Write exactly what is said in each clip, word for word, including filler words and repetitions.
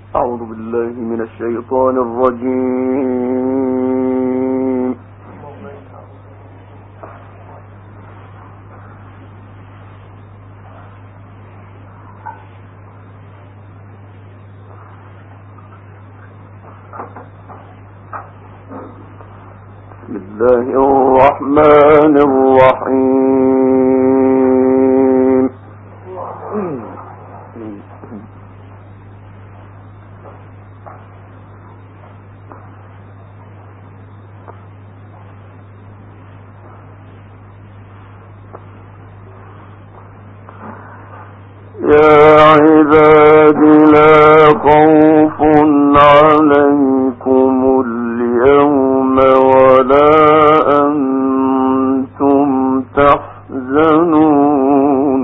أعوذ بالله من الشيطان الرجيم. بسم الله الرحمن الرحيم. يا عباد لا خوف عليكم اليوم ولا أنتم تحزنون.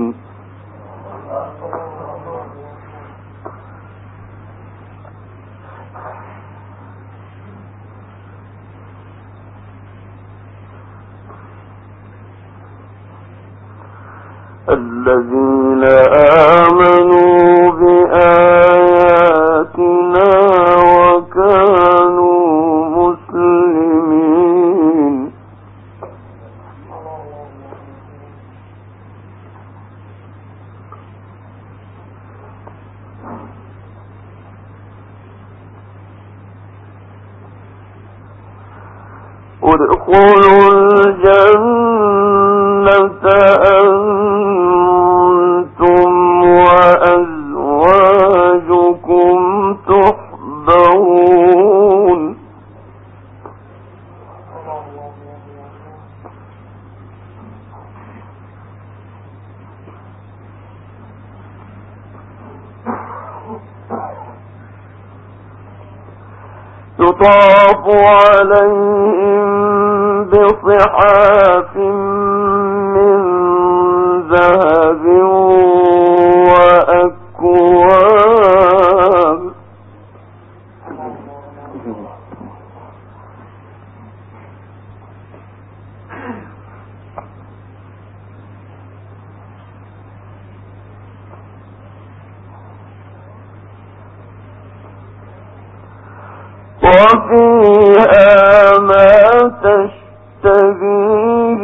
الذين آمنوا بآياتنا وكانوا مسلمين. ادخلوا الجنة أنتم وأزواجكم تحبرون. يطاف عليهم بصحاف من ذهب وأكواب. وفيها ما تشتهيه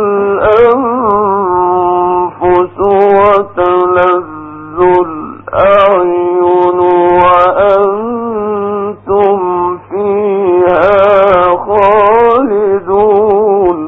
الأنفس وتلذ الأعين وأنتم فيها خالدون.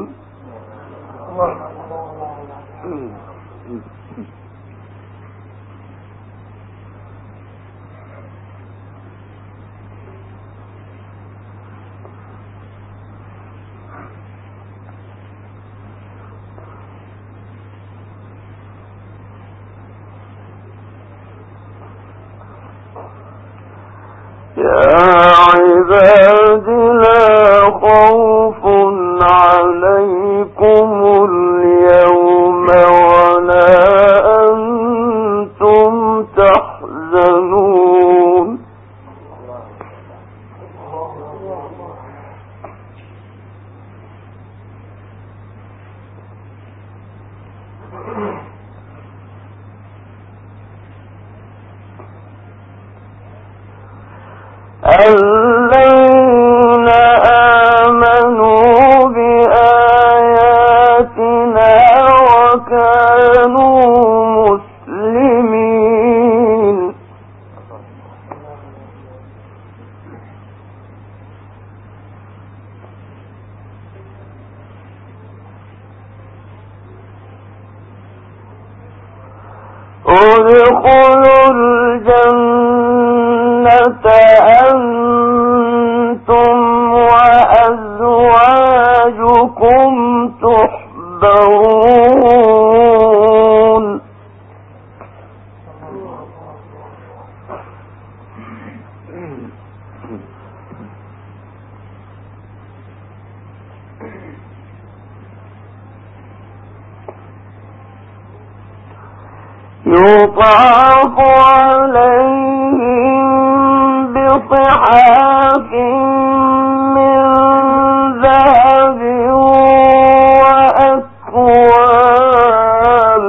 يا عباد لا خوف عليكم اليوم ولا أنتم تحزنون. الذين آمنوا بآياتنا وكانوا مسلمين. ادخلوا الجنة أنتم وأزواجكم تحبرون. يطاف عليهم بصحاف من ذهب وأكواب.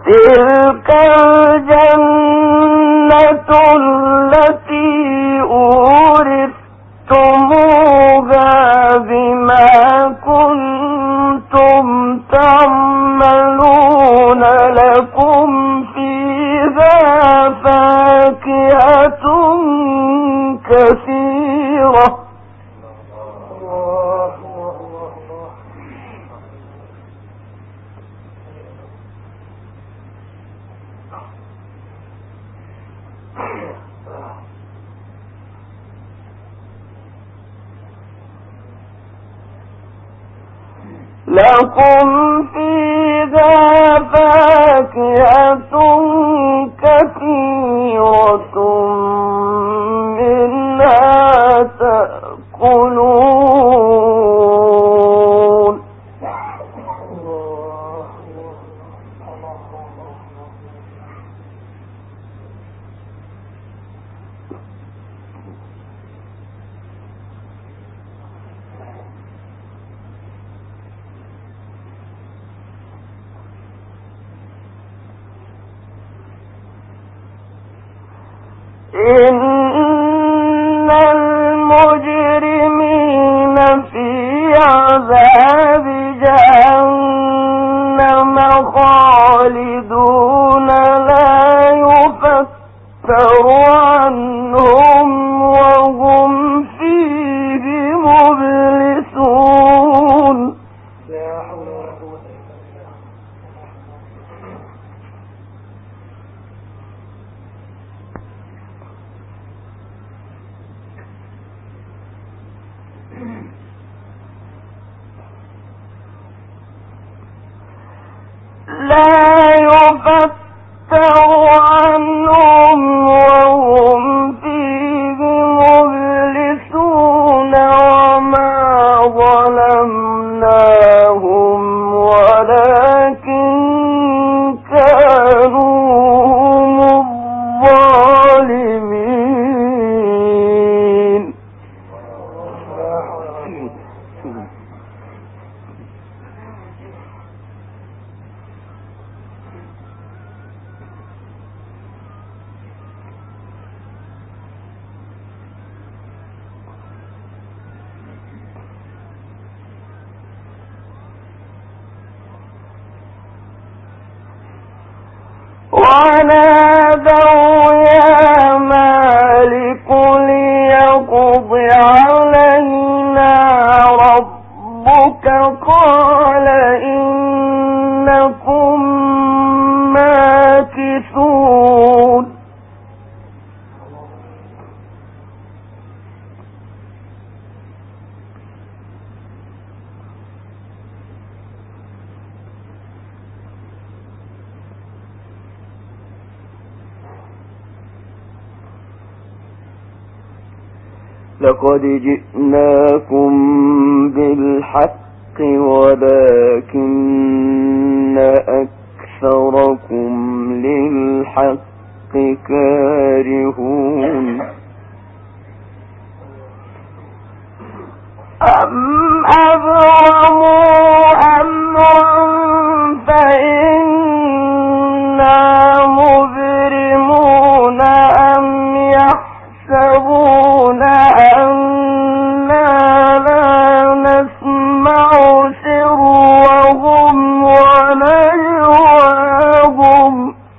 تلك الجنة التي أورثتموها بما كنتم تعملون لكم فيها فاكهة كثيرة. لكم فيها فاكهة كثيرة منها تأكلون. إن المجرمين في عذاب جهنم خالدون لا يفتر عنهم وهم فيه مبلسون. لا يفتر عنهم وهم فيه مبلسون وما ظلمناهم ولكن كانوا هم الظالمين. ونادوا يا مالك ليقض علينا ربك قال إنكم ماكثون. لقد جئناكم بالحق ولكن أكثركم للحق كارهون. أم أبرموا أمرا فإنا مبرمون أم يحسبون أنا لا نسمع سرهم ونجواهم.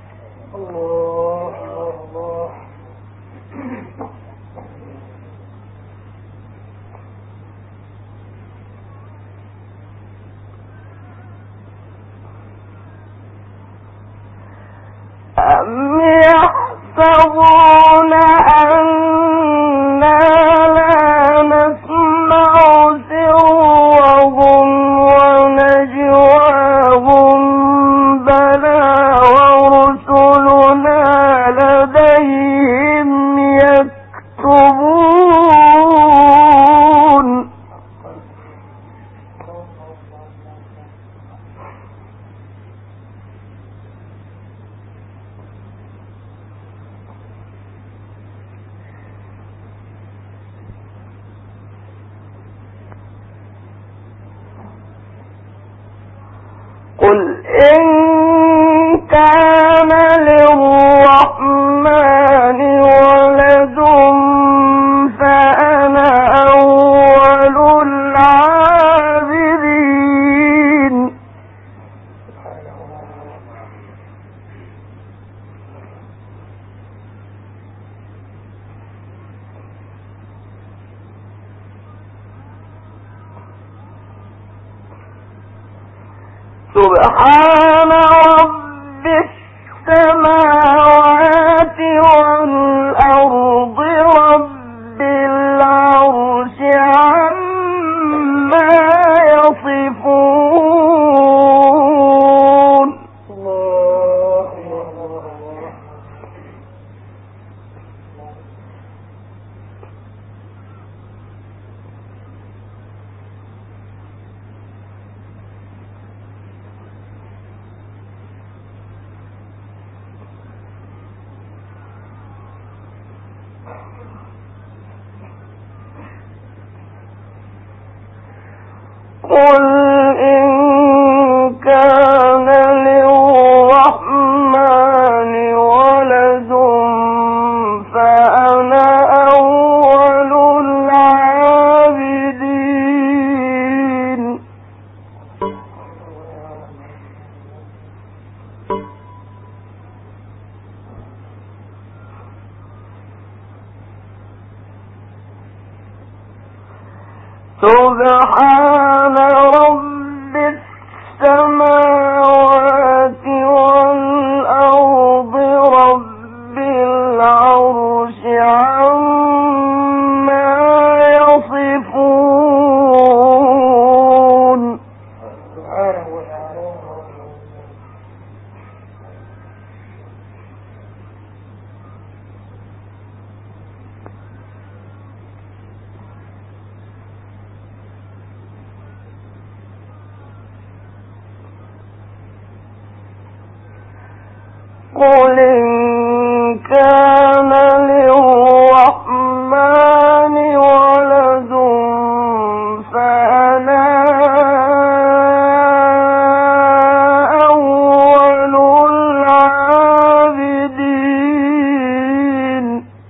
أم يحسبون أنا لا نسمع سرهم ونجواهم بلى ورسلنا لديهم يكتبون. للرحمن ولد فأنا أول العابدين. سبحان رب السماوات والأرض رب العرش عما يصفون. قل إن كان للرحمن ولد فأنا أول العابدين. سبحان رب السماوات والأرض رب العرش عما يصفون. قل إن كان للرحمن ولد فأنا أول العابدين.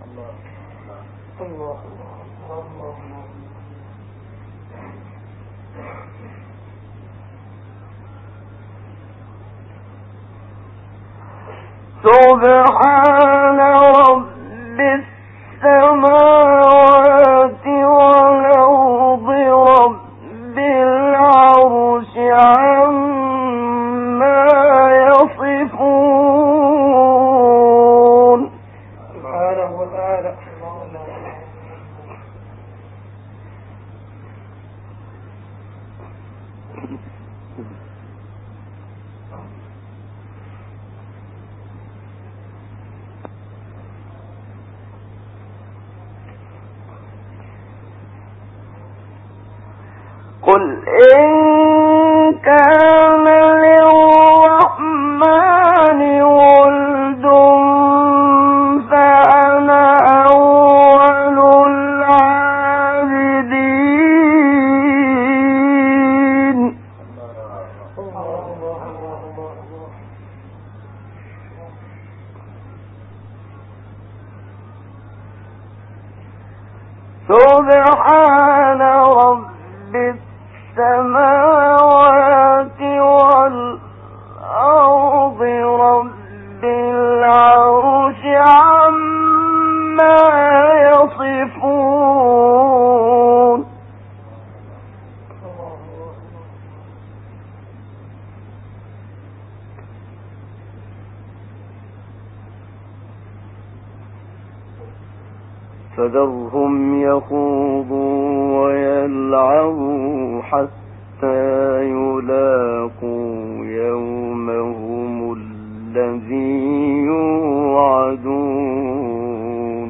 سبحان رب السماوات والأرض رب العرش عما يصفون. سبحانه وتعالى. قل إن كان للرحمن ولد فأنا أول العابدين. سبحان رب السماوات والأرض رب العرش عما يصفون. فذرهم يخوضوا ويلعبوا حتى يلاقوا يومهم الذي يوعدون.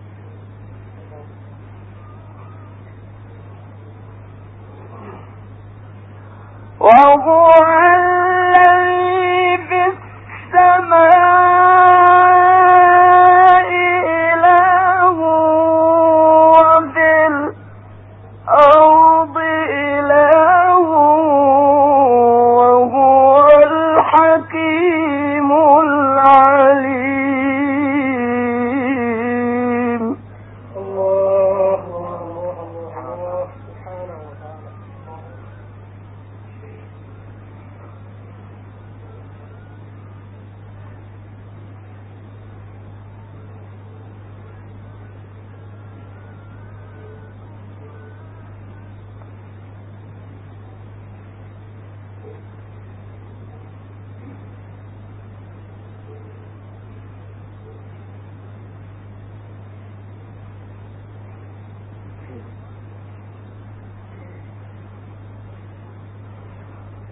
وهو الذي في السماء إله وفي الأرض إله وهو الحكيم العليم.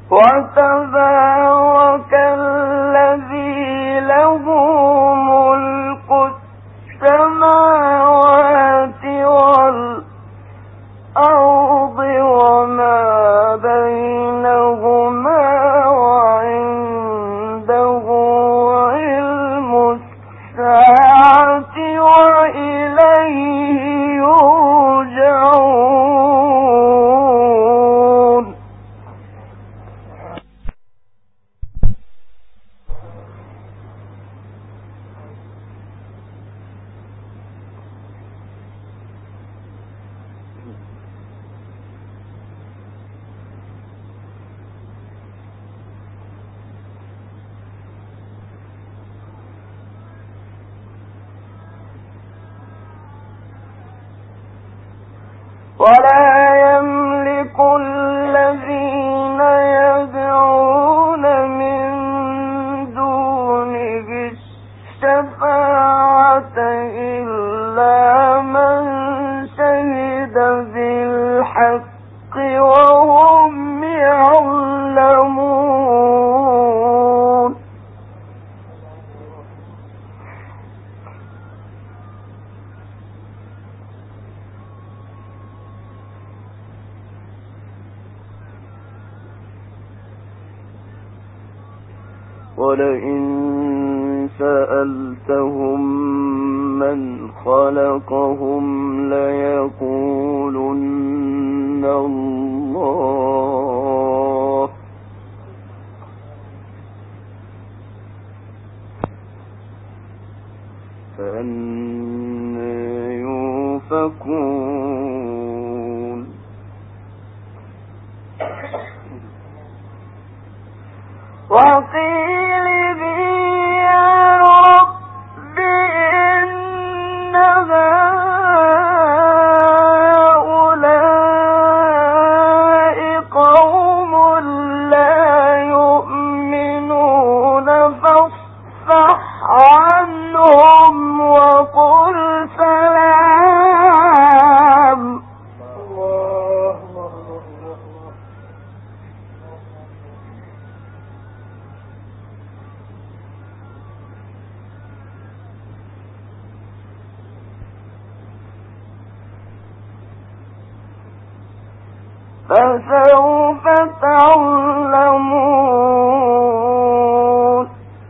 وتبارك الذي له ملك السماوات والأرض وما بينهما وعنده علم الساعة وإليه يرجعون. ولا يملك الذين يدعون من دونه الشفاعة إلا من شهد بالحق وهم يعلمون. ولئن سألتهم من خلقهم ليقولن الله فأنى يؤفكون. وقيل يا رب إن هؤلاء قوم لا يؤمنون فاصفح عنهم وقل سلام. فسوف تعلمون.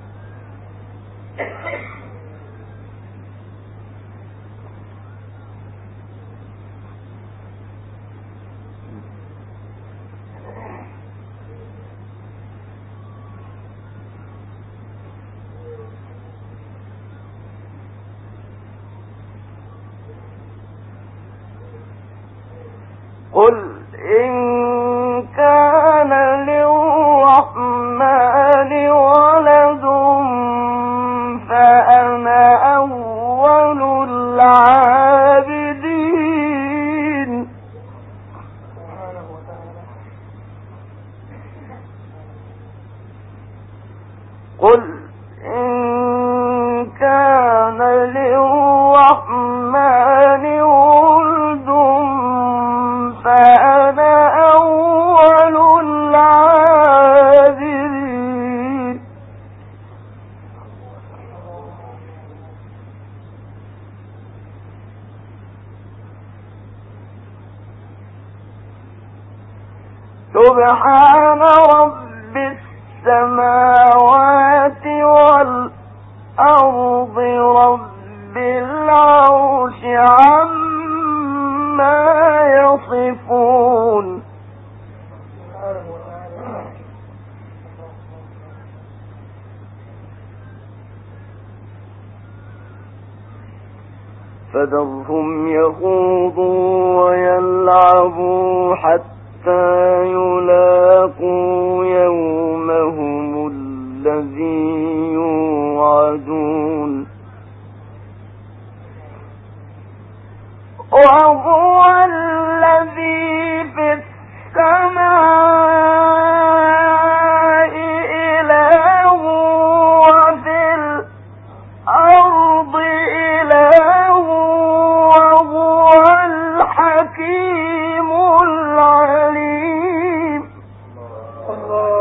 قل إن كان للرحمن ولد فأنا أول العابدين. قل إن كان للرحمن ولد فأنا أول العابدين. سبحان رب السماوات والأرض رب العرش عما يصفون. فذرهم يخوضوا ويلعبوا حتى يلاقوا يومهم الذي يوعدون. وهو الذي في السماء إله وفي الأرض إله وهو الحكيم العليم. الله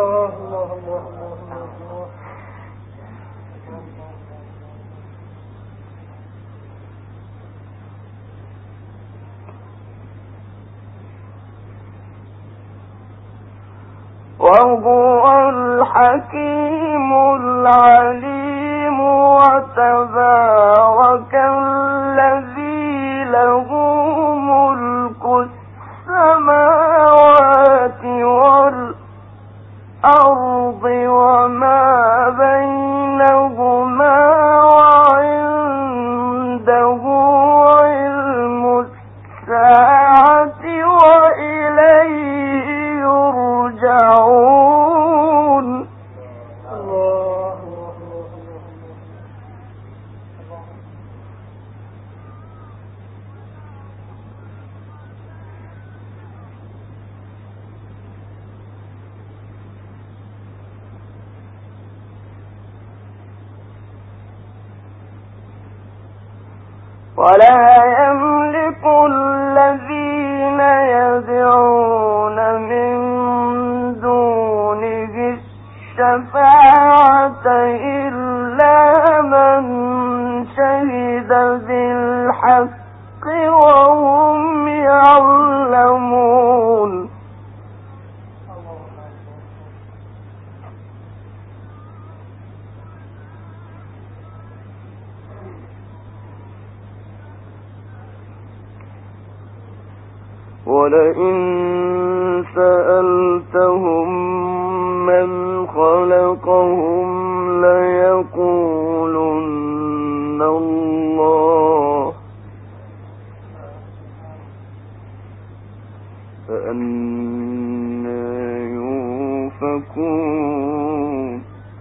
وهو الحكيم العليم وتبارك الذي له ملك السماوات والأرض وما بينهما وعنده علم الساعة وإليه يرجعون. ولا يملك الذين يدعون من دونه الشفاعة إلا من شهد بالحق وهم يعلمون. ولئن سألتهم من خلقهم ليقولن الله فأنى يؤفكون.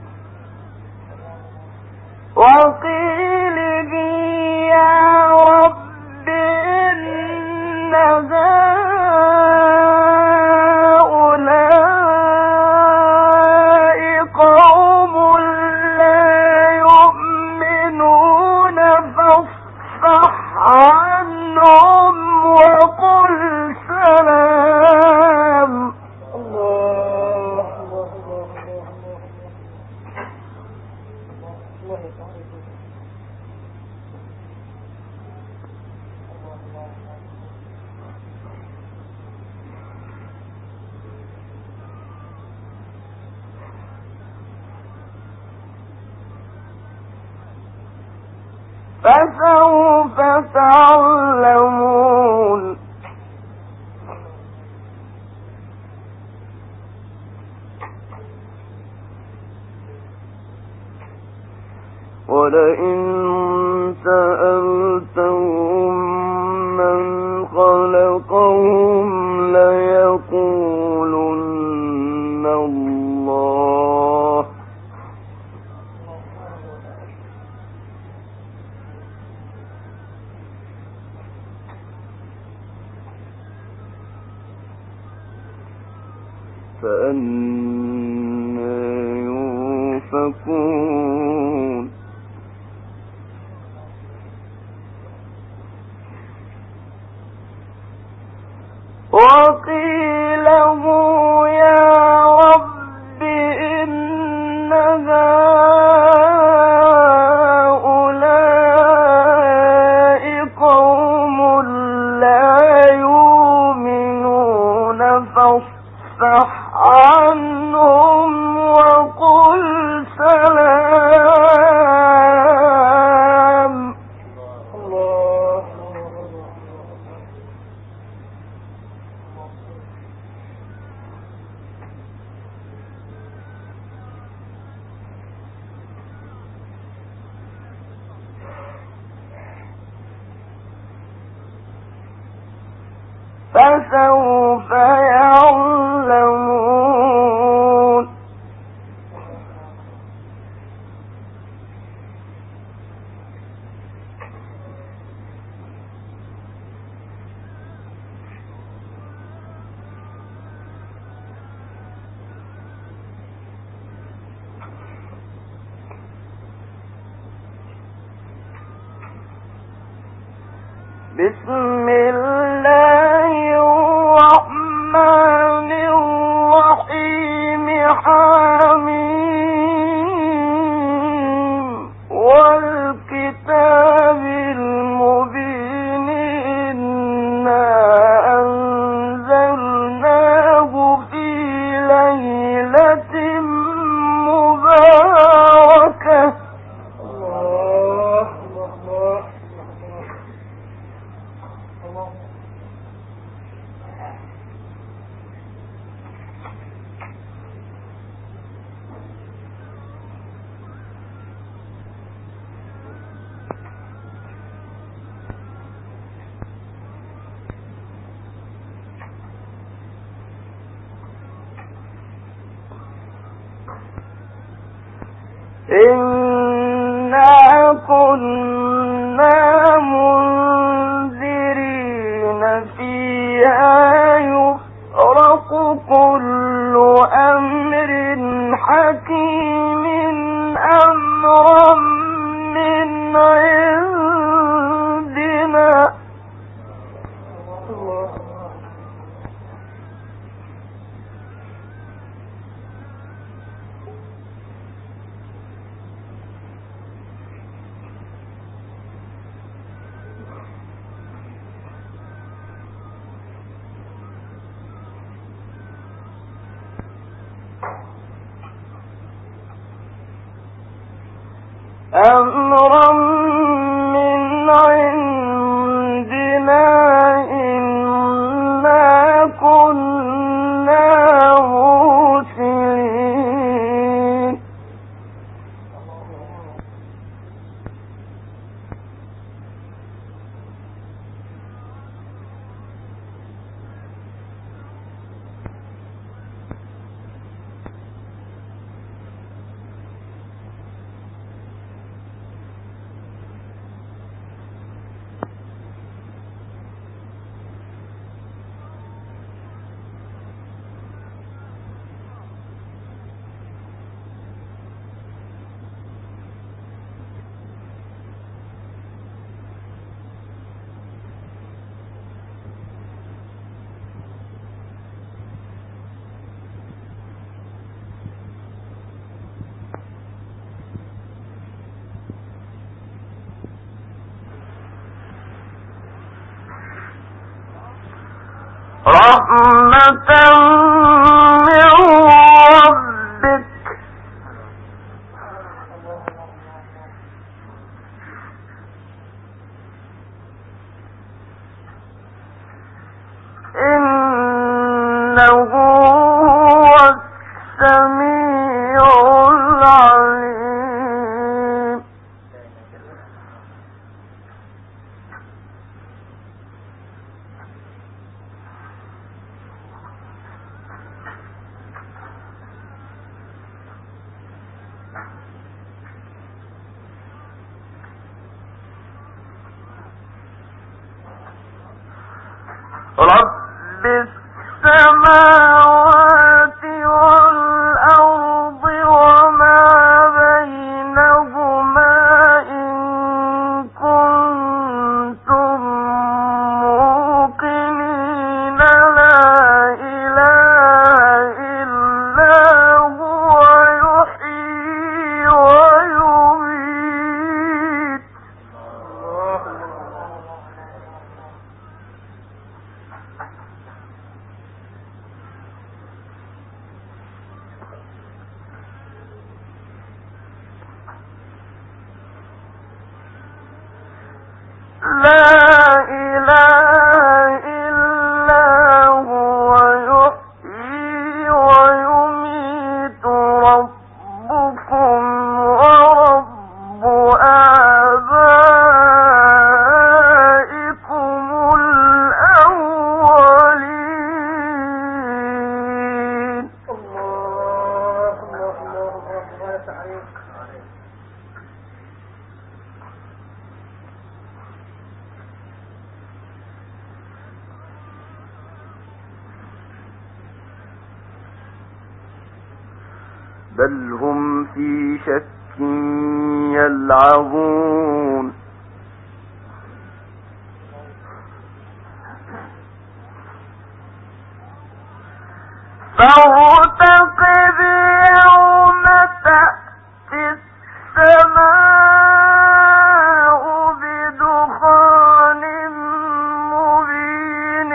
وقيل يا رب إن هؤلاء قوم لا يؤمنون فاصفح عنهم وقل سلام. الله فسوف تعلمون. ولئن سألتهم من خلقهم ليقولن الله فأنى يؤفكون. وقيل يا رب إن هؤلاء قوم لا يؤمنون فاصفح عنهم وقل سلام. الله فسوف يعلمون. بسم الله الرحمن الرحيم. حميم والكتاب المبين إنا أنزلناه في ليلة إنا كنا منذرين فيها يفرق كل أمر حكيم أمرا من عندنا. أمرا من عندنا إنا كنا مرسلين. رحمة من ربك إنه هو السميع العليم. رب السماوات والأرض وما بينهما إن كنتم موقنين لا إله إلا هو يحيي ويميت. لا إله إلا هو يحيي ويميت ربكم ورب آبائكم الأولين. الله الله الله الله تعالى. بل هم في شك يلعبون. فارتقب يوم تأتي السماء بدخان مبين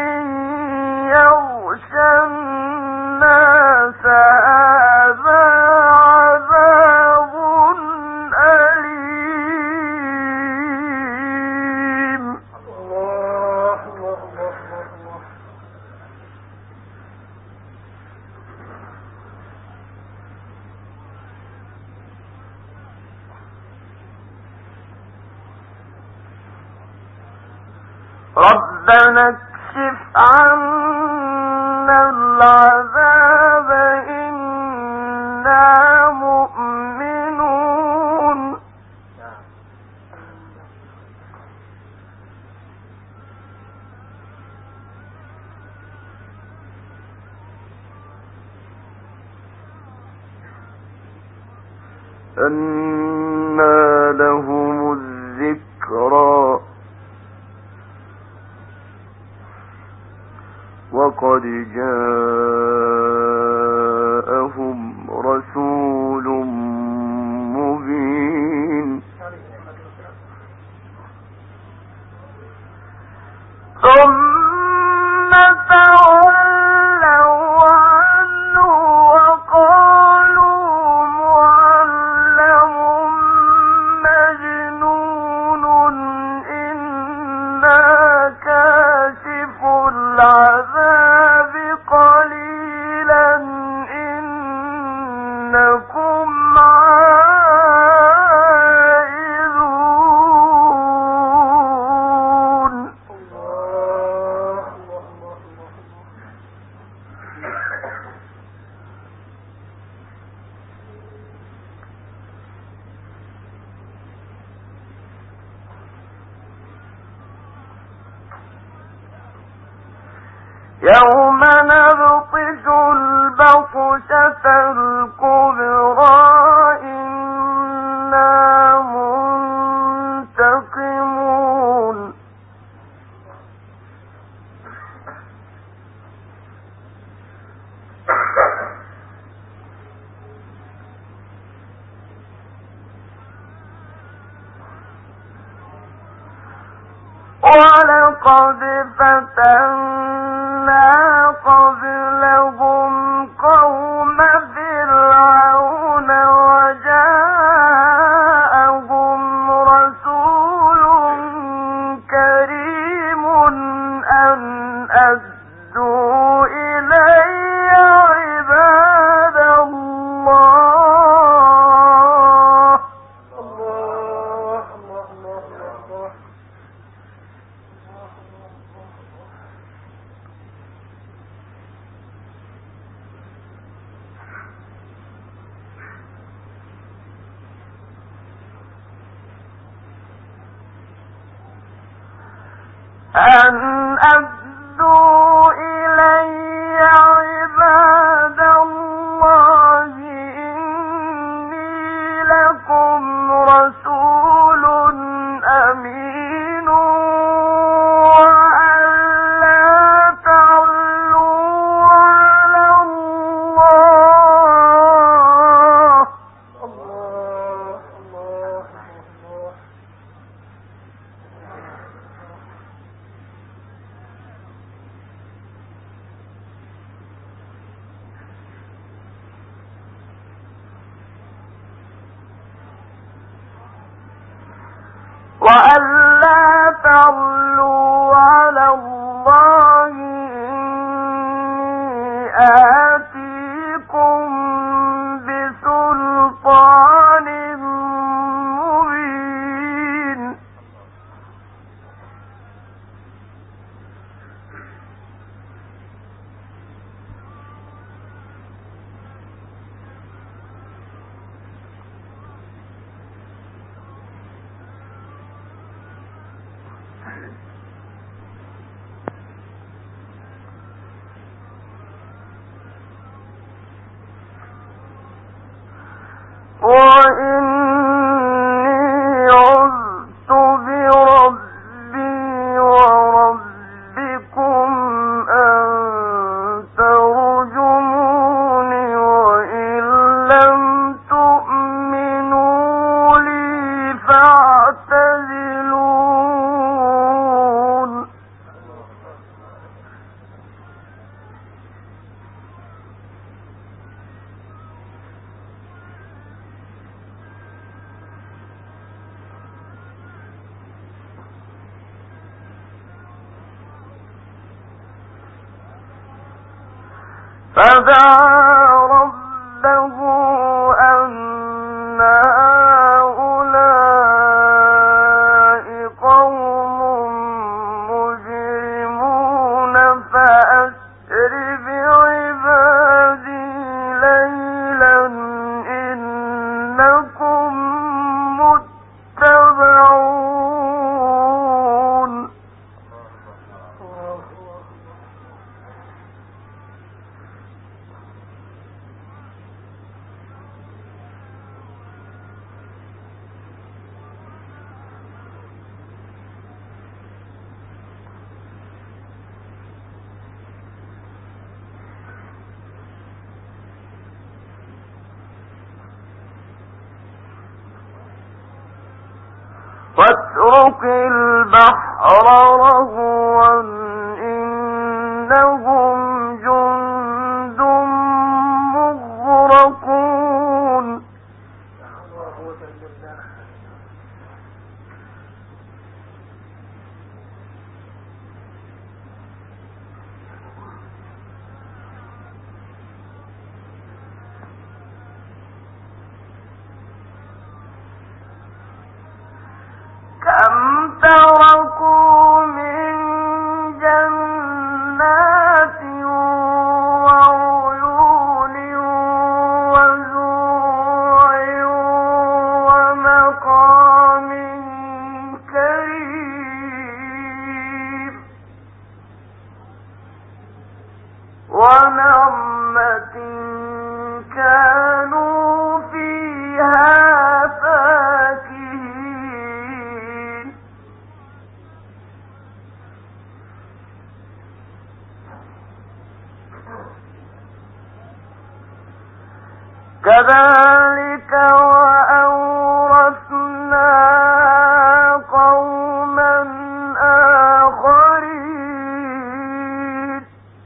يغشى الناس هذا عذاب أليم. الله الله الله الله. ربنا اكشف عنا العذاب إنا أنى لهم الذكرى وقد جاءهم رسول مبين ثم تولوا عنه وقالوا معلم مجنون إنا كاشف العذاب قليلا إنكم عائدون. يوم نبطش البطشة الكبرى إنا منتقمون. ولقد فتنا قبلهم قوم فرعون وجاءهم رسول كريم أن أدوا إلي عباد الله. الله الله الله الله. أن أدوا إلي عباد الله إني لكم رسول أمين وأن لا تعلوا على الله. الله الله الله. وأن لا تعلوا على الله إني آتيكم بسلطان مبين. وإني عذت بربي وربكم أن ترجموني وإن لم تؤمنوا لي فاعتزلون. فدعا ربه أن هؤلاء قوم مجرمون فأسر بعبادي ليلا إنكم متبعون. واترك البحر رهوا إنهم جند مغرقون كم تركوا من جنات وعيون وزروع ومقام كريم ونعمة كانوا فيها فاكهين كذلك وأورثنا قوما آخرين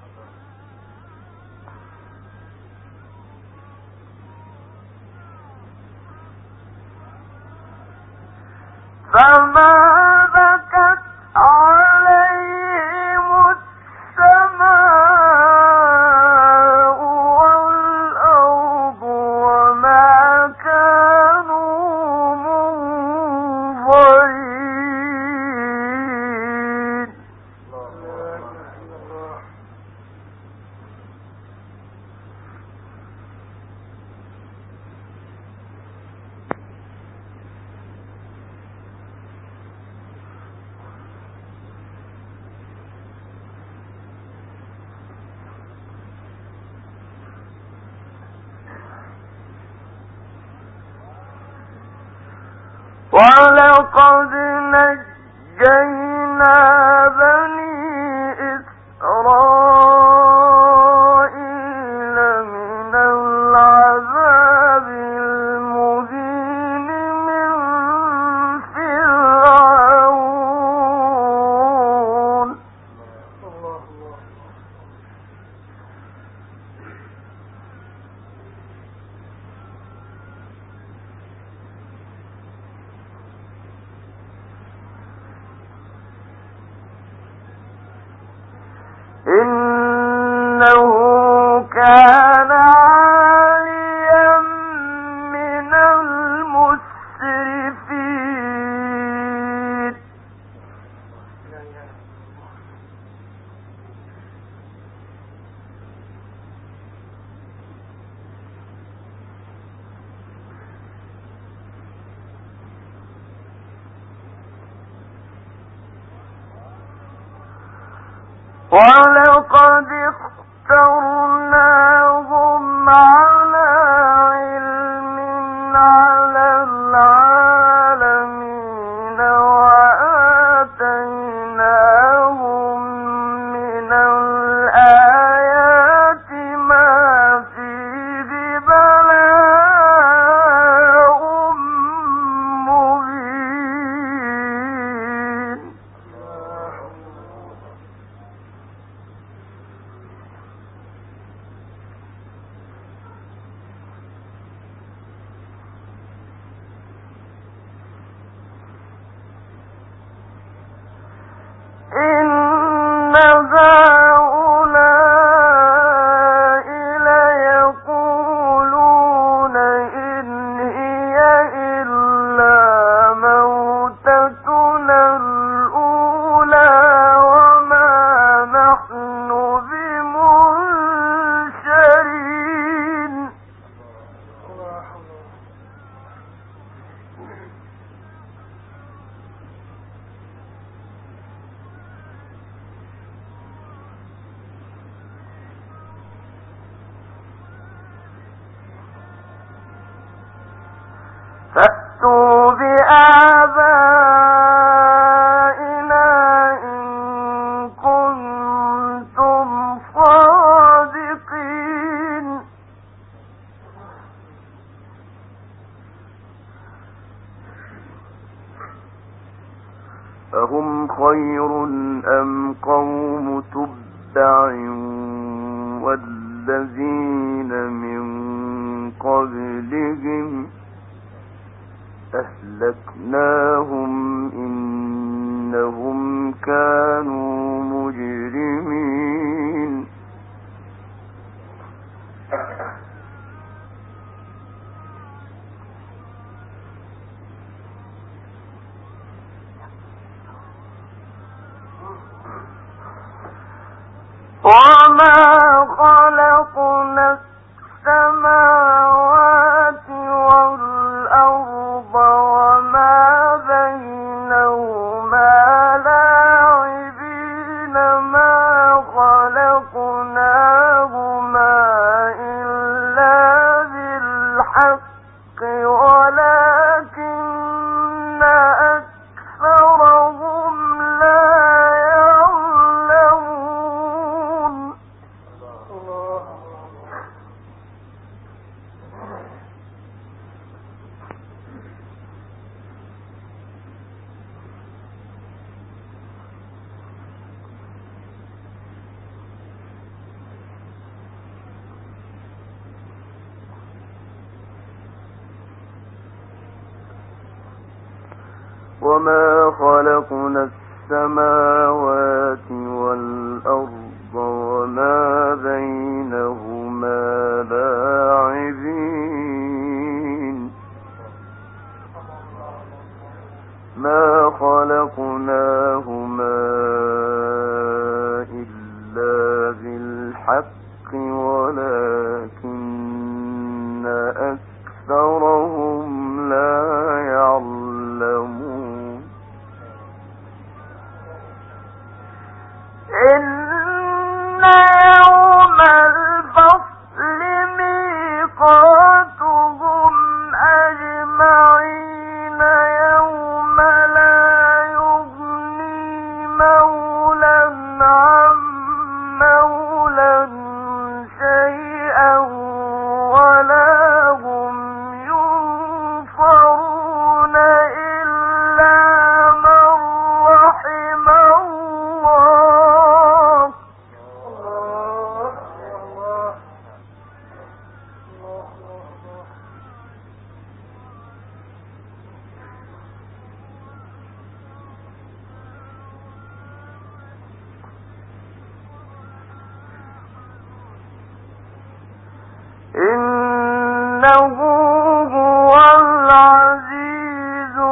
فما بكت عليهم السماء والأرض وما كانوا منظرين ولقد نجينا بني إسرائيل من العذاب المهين من فرعون إنه كان عاليا من المسرفين ولقد اخترناهم على علم على العالمين وآتيناهم من الآيات ما فيه بلاء مبين إن هؤلاء ليقولون إن هي إلا موتتنا الأولى وما نحن بمنشرين فأتوا بآبائنا إن كنتم صادقين أهم خير أم قوم تبع والذين من قبلهم أهلكناهم إنهم كانوا مجرمين وما خلقنا السماوات والأرض وما بينهما لاعبين ما خلقناهما إلا بالحق ولكن أكثرهم لا يعلمون وما خلقنا السماوات والأرض وما بينهما لاعبين ما خلقناهما إلا بالحق ولكن أكثرهم لا يعلمون إن يوم الفصل ميقاتهم أجمعين يوم لا يغني مولى عن مولى شيئا ولا هم ينصرون إلا من رحم الله إنه هو العزيز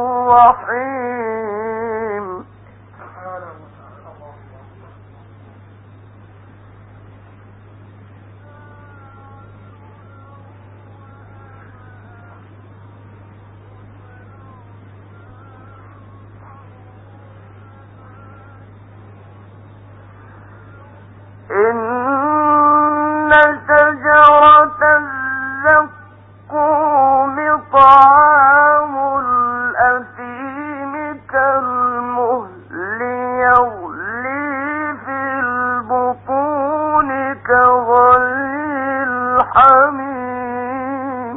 الرحيم إن شجرة الزقوم طعام الأثيم كالمهل يغلي في البطون كغلي الحميم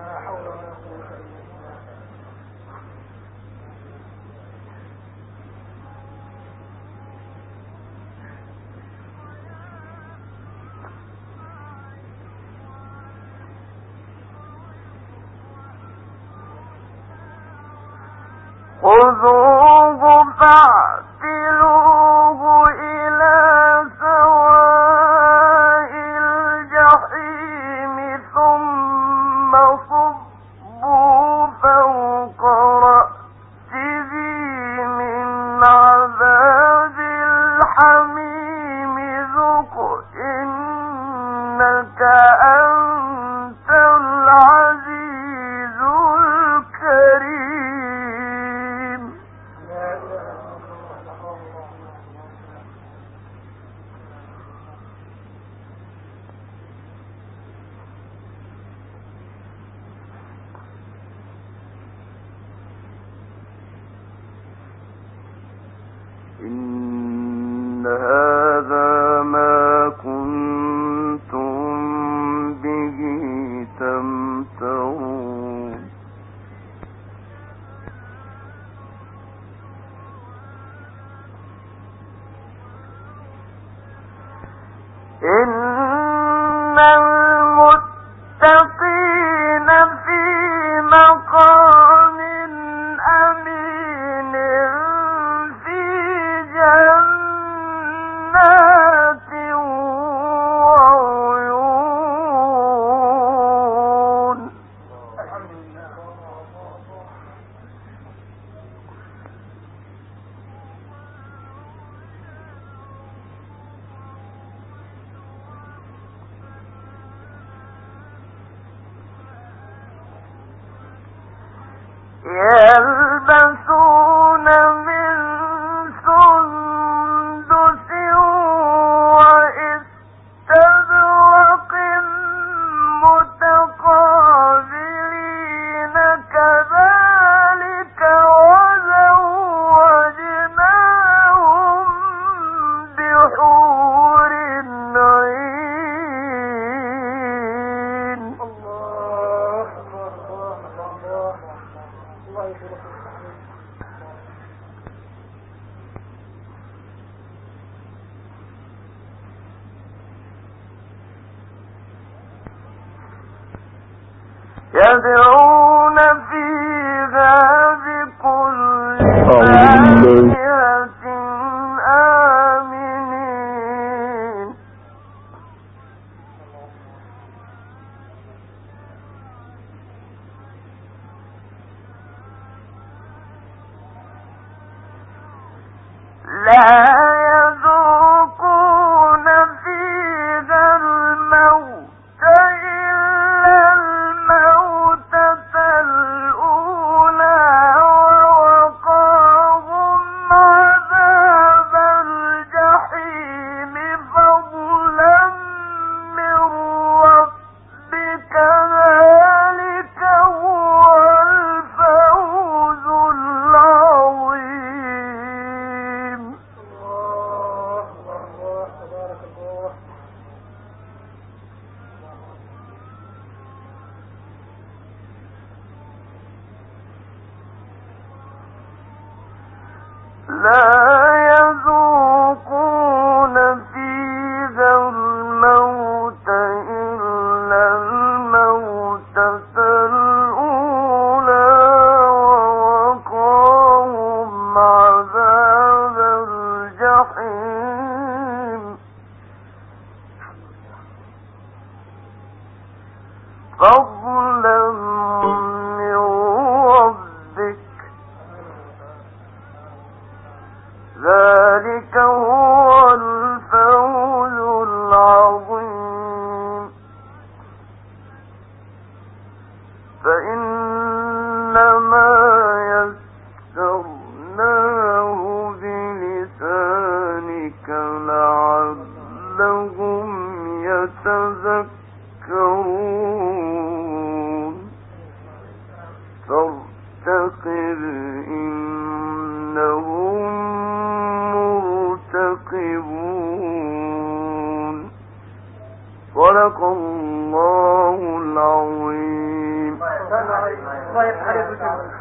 خذوه فاعتلوه إلى سواء الجحيم ثم صبوا فوق رأسه من عذاب الحميم ذق إنك أنت العزيز الكريم يلبسون من سندس وإستبرق متقابلين كذلك وزوجناهم بحور عين. الله الله الله الله يبارك فيك. يدعون فيها بكل فاكهة آمنين. لا يذوقون فيها الموت إلا الموتة الأولى ووقاهم عذاب الجحيم فضلا من ربك ذلك هو الفوز العظيم. الله الله تبارك الله. لا يذوقون فيها الموت إلا الموتة الأولى ووقاهم عذاب الجحيم فضلا من ربك ذلك هو الفوز العظيم. فإنما يسرناه بلسانك لعلهم يتذكرون فارتقب إنهم مرتقبون. صدق الله العظيم. الله يفتح عليك.